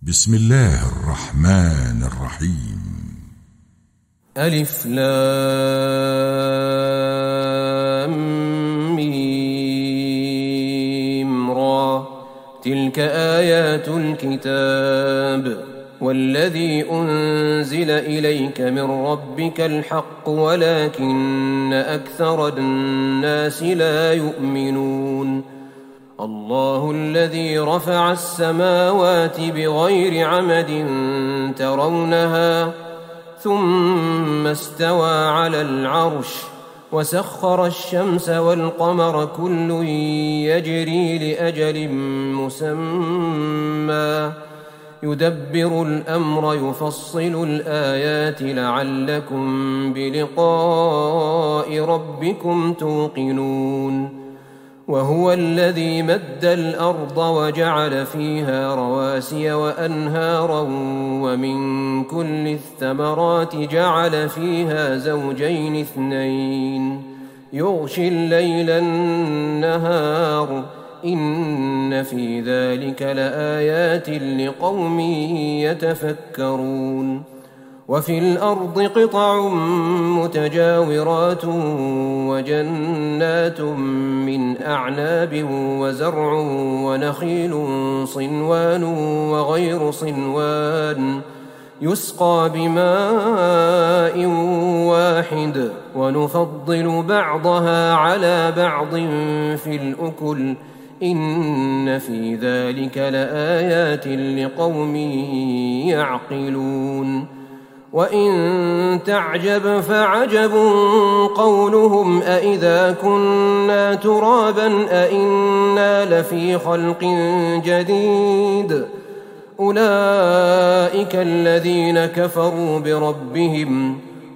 بسم الله الرحمن الرحيم. ألف لام ميم را، تلك آيات الكتاب والذي أنزل إليك من ربك الحق ولكن أكثر الناس لا يؤمنون. الله الذي رفع السماوات بغير عمد ترونها ثم استوى على العرش وسخر الشمس والقمر كل يجري لأجل مسمى يدبر الأمر يفصل الآيات لعلكم بلقاء ربكم توقنون. وهو الذي مد الأرض وجعل فيها رواسي وأنهارا ومن كل الثمرات جعل فيها زوجين اثنين يغشي الليل النهار إن في ذلك لآيات لقوم يتفكرون. وفي الأرض قطع متجاورات وجنات من أعناب وزرع ونخيل صنوان وغير صنوان يسقى بماء واحد ونفضل بعضها على بعض في الأكل إن في ذلك لآيات لقوم يعقلون. وإن تعجب فعجب قولهم أإذا كنا ترابا أإنا لفي خلق جديد أولئك الذين كفروا بربهم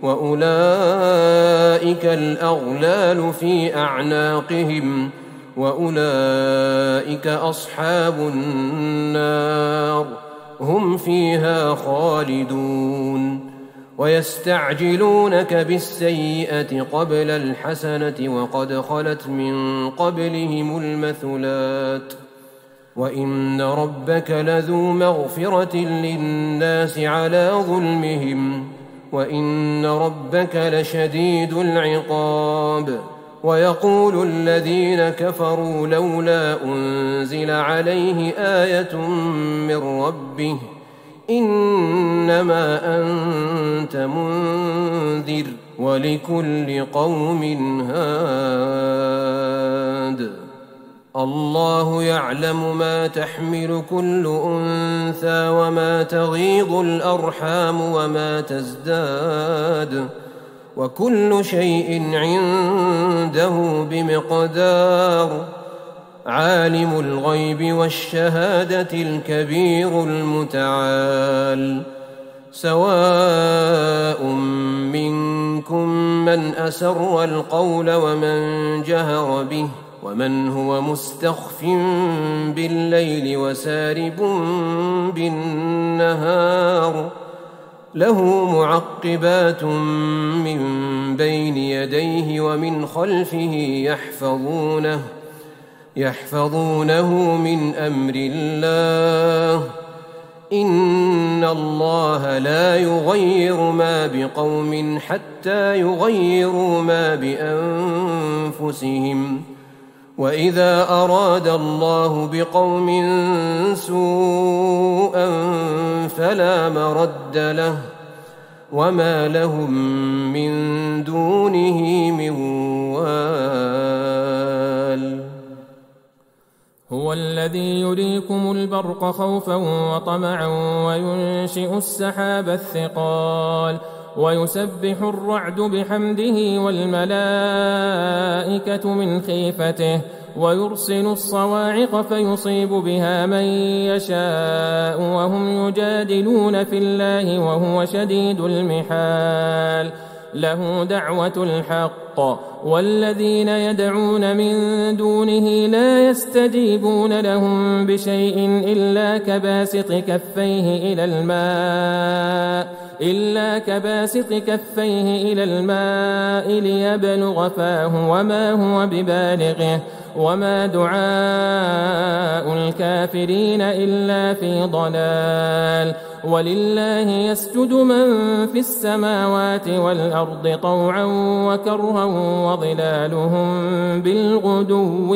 وأولئك الأغلال في أعناقهم وأولئك أصحاب النار هم فيها خالدون. ويستعجلونك بالسيئة قبل الحسنة وقد خلت من قبلهم المثلات وإن ربك لذو مغفرة للناس على ظلمهم وإن ربك لشديد العقاب. ويقول الذين كفروا لولا أنزل عليه آية من ربه إنما أنت منذر ولكل قوم هاد. الله يعلم ما تحمل كل أنثى وما تغيض الأرحام وما تزداد وكل شيء عنده بمقدار. عالم الغيب والشهادة الكبير المتعال. سواء منكم من أسر القول ومن جهر به ومن هو مستخف بالليل وسارب بالنهار له معقبات من بين يديه ومن خلفه يحفظونه من أمر الله إن الله لا يغير ما بقوم حتى يغيروا ما بأنفسهم وإذا أراد الله بقوم سوءا فلا مرد له وما لهم من دونه من وال. هو الذي يريكم البرق خوفا وطمعا وينشئ السحاب الثقال ويسبح الرعد بحمده والملائكة من خيفته ويرسل الصواعق فيصيب بها من يشاء وهم يجادلون في الله وهو شديد المحال. له دعوة الحق والذين يدعون من دونه لا يستجيبون لهم بشيء إلا كباسط كفيه إلى الماء ليبلغ فاه وما هو ببالغه وما دعاء الكافرين إلا في ضلال ولله يسجد من في السماوات والأرض طوعا وكرها وظلالهم بالغدو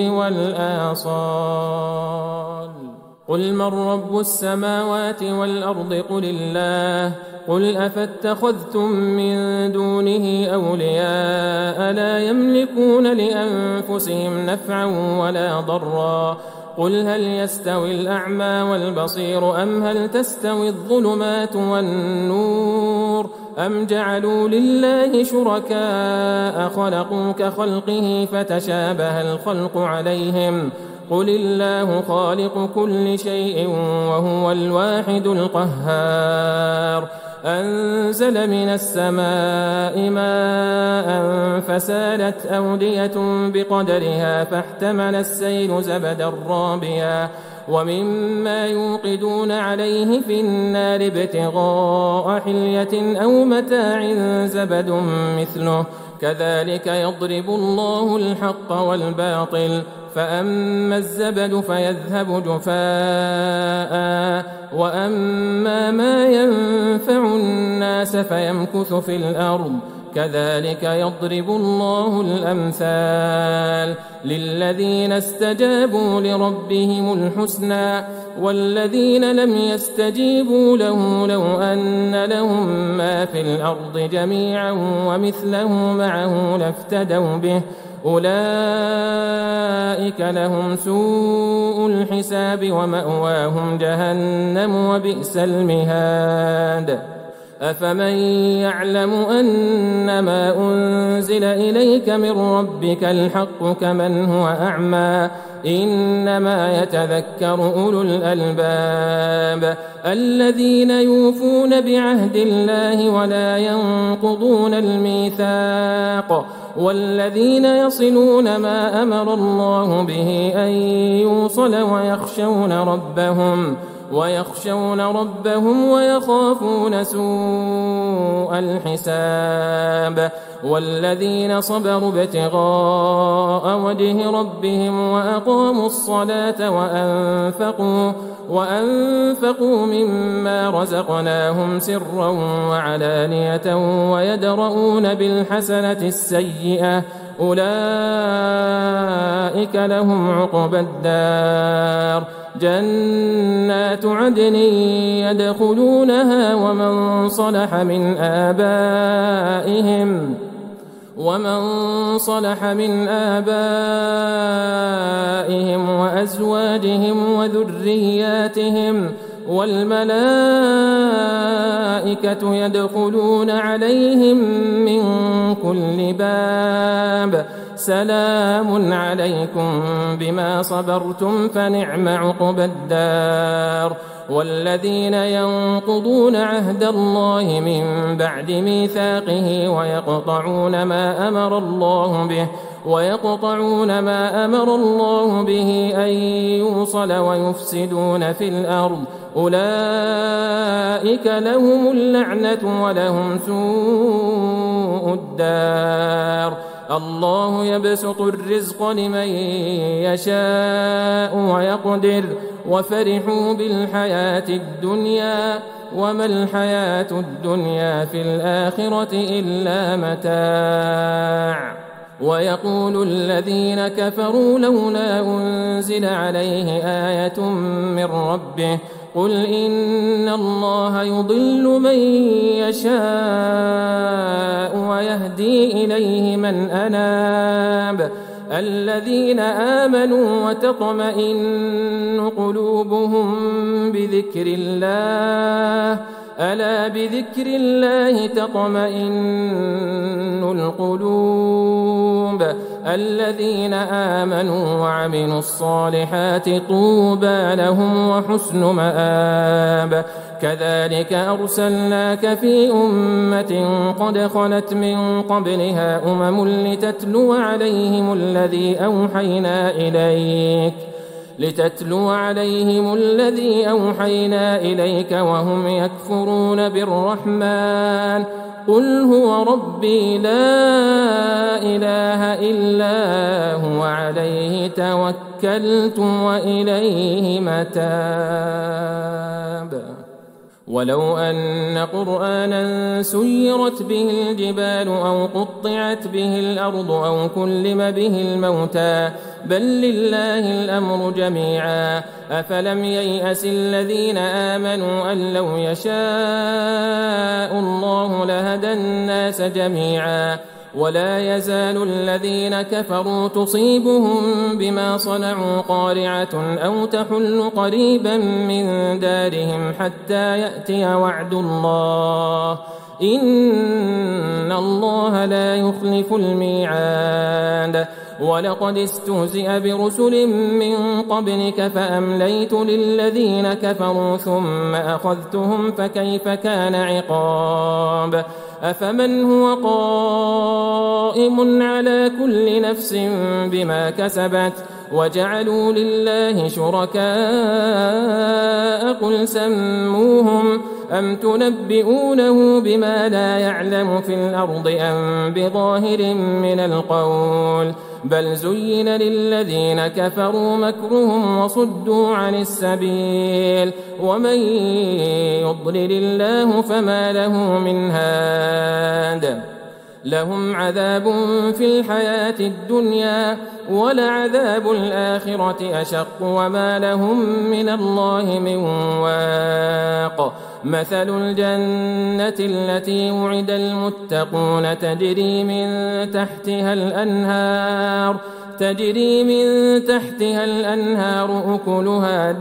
والآصال قل من رب السماوات والأرض قل الله قل أفاتخذتم من دونه أولياء لا يملكون لأنفسهم نفعا ولا ضرا قل هل يستوي الأعمى والبصير أم هل تستوي الظلمات والنور أم جعلوا لله شركاء خلقوا كخلقه فتشابه الخلق عليهم قل الله خالق كل شيء وهو الواحد القهار أنزل من السماء ماء فسالت أودية بقدرها فاحتمل السيل زبدا رابيا ومما يوقدون عليه في النار ابتغاء حلية أو متاع زبد مثله كذلك يضرب الله الحق والباطل فأما الزبد فيذهب جفاء وأما ما ينفع الناس فيمكث في الأرض كذلك يضرب الله الأمثال للذين استجابوا لربهم الحسنى والذين لم يستجيبوا له لو أن لهم ما في الأرض جميعا ومثله معه لافتدوا به أولئك لهم سوء الحساب ومأواهم جهنم وبئس المهاد أفمن يعلم أنما أنزل إليك من ربك الحق كمن هو أعمى إنما يتذكر أولو الألباب الذين يوفون بعهد الله ولا ينقضون الميثاق والذين يصلون ما أمر الله به أن يوصل ويخشون ربهم ويخافون سوء الحساب والذين صبروا ابتغاء وجه ربهم وأقاموا الصلاة وأنفقوا مما رزقناهم سرا وعلانية ويدرؤون بالحسنة السيئة أولئك لهم عقبى الدار جنات عدن يدخلونها ومن صلح من آبائهم وأزواجهم وذرياتهم والملائكة يدخلون عليهم من كل باب سلام عليكم بما صبرتم فنعم عقبى الدار والذين ينقضون عهد الله من بعد ميثاقه ويقطعون ما أمر الله به أن يوصل ويفسدون في الأرض أولئك لهم اللعنة ولهم سوء الدار الله يبسط الرزق لمن يشاء ويقدر وفرحوا بالحياة الدنيا وما الحياة الدنيا في الآخرة إلا متاع ويقول الذين كفروا لولا أنزل عليه آية من ربه قل إن الله يضل من يشاء ويهدي إليه من أناب الذين آمنوا وتطمئن قلوبهم بذكر الله ألا بذكر الله تطمئن القلوب الذين آمنوا وعملوا الصالحات طوبى لهم وحسن مآب كذلك أرسلناك في أمة قد خلت من قبلها أمم لتتلو عليهم الذي أوحينا إليك لتتلو عليهم الذي أوحينا إليك وهم يكفرون بالرحمن قل هو ربي لا إله إلا هو عليه توكلت وإليه متاب ولو أن قرآنا سيرت به الجبال أو قطعت به الأرض أو كلم به الموتى بل لله الأمر جميعا أفلم ييأس الذين آمنوا أن لو يشاء الله لهدى الناس جميعا ولا يزال الذين كفروا تصيبهم بما صنعوا قارعة أو تحل قريبا من دارهم حتى يأتي وعد الله إن الله لا يخلف الميعاد ولقد استهزئ برسل من قبلك فأمليت للذين كفروا ثم أخذتهم فكيف كان عقاب أفمن هو قائم على كل نفس بما كسبت وجعلوا لله شركاء قل سموهم أم تنبئونه بما لا يعلم في الأرض أم بظاهر من القول بل زين للذين كفروا مكرهم وصدوا عن السبيل ومن يضلل الله فما له من هاد لهم عذاب في الحياة الدنيا ولعذاب الآخرة أشق وما لهم من الله من واق مثل الجنة التي وعد المتقون تجري من تحتها الأنهار أكلها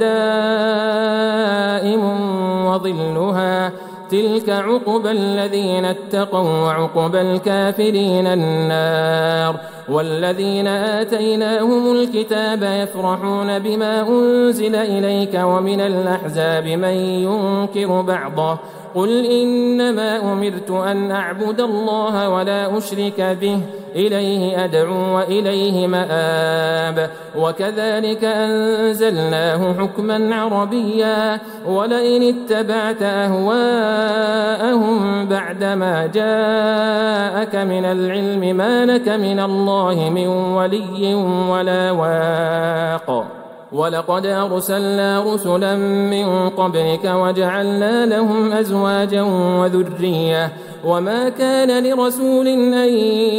دائم وظلها تلك عقبى الذين اتقوا وعقبى الكافرين النار والذين آتيناهم الكتاب يفرحون بما أنزل إليك ومن الأحزاب من ينكر بعضه قل إنما أمرت أن أعبد الله ولا أشرك به إليه أدعو وإليه مآب وكذلك أنزلناه حكما عربيا ولئن اتبعت أهواءهم بعدما جاءك من العلم ما لك من الله من ولي ولا واق ولقد أرسلنا رسلا من قبلك وجعلنا لهم أزواجا وذرية وما كان لرسول أن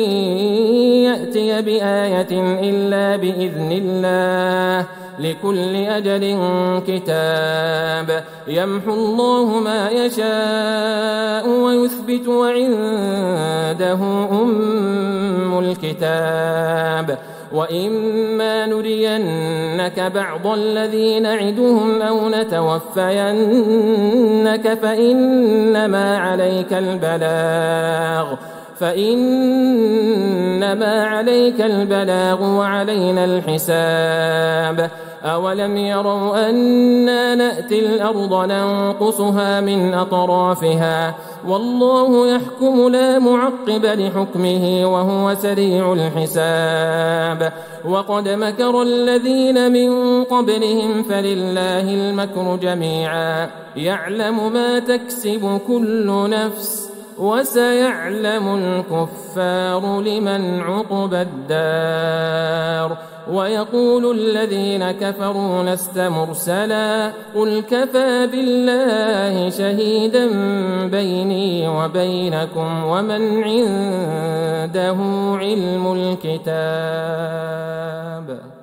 يأتي بآية إلا بإذن الله لكل أجل كتاب يمحو الله ما يشاء ويثبت وعنده أم الكتاب وإما نرينك بعض الذي نعدهم أو نتوفينك فإنما عليك البلاغ وعلينا الحساب أولم يروا أنا نأتي الأرض ننقصها من أطرافها والله يحكم لا معقب لحكمه وهو سريع الحساب وقد مكر الذين من قبلهم فلله المكر جميعا يعلم ما تكسب كل نفس وسيعلم الكفار لمن عقبى الدار ويقول الذين كفروا لست مرسلا قل كفى بالله شهيدا بيني وبينكم ومن عنده علم الكتاب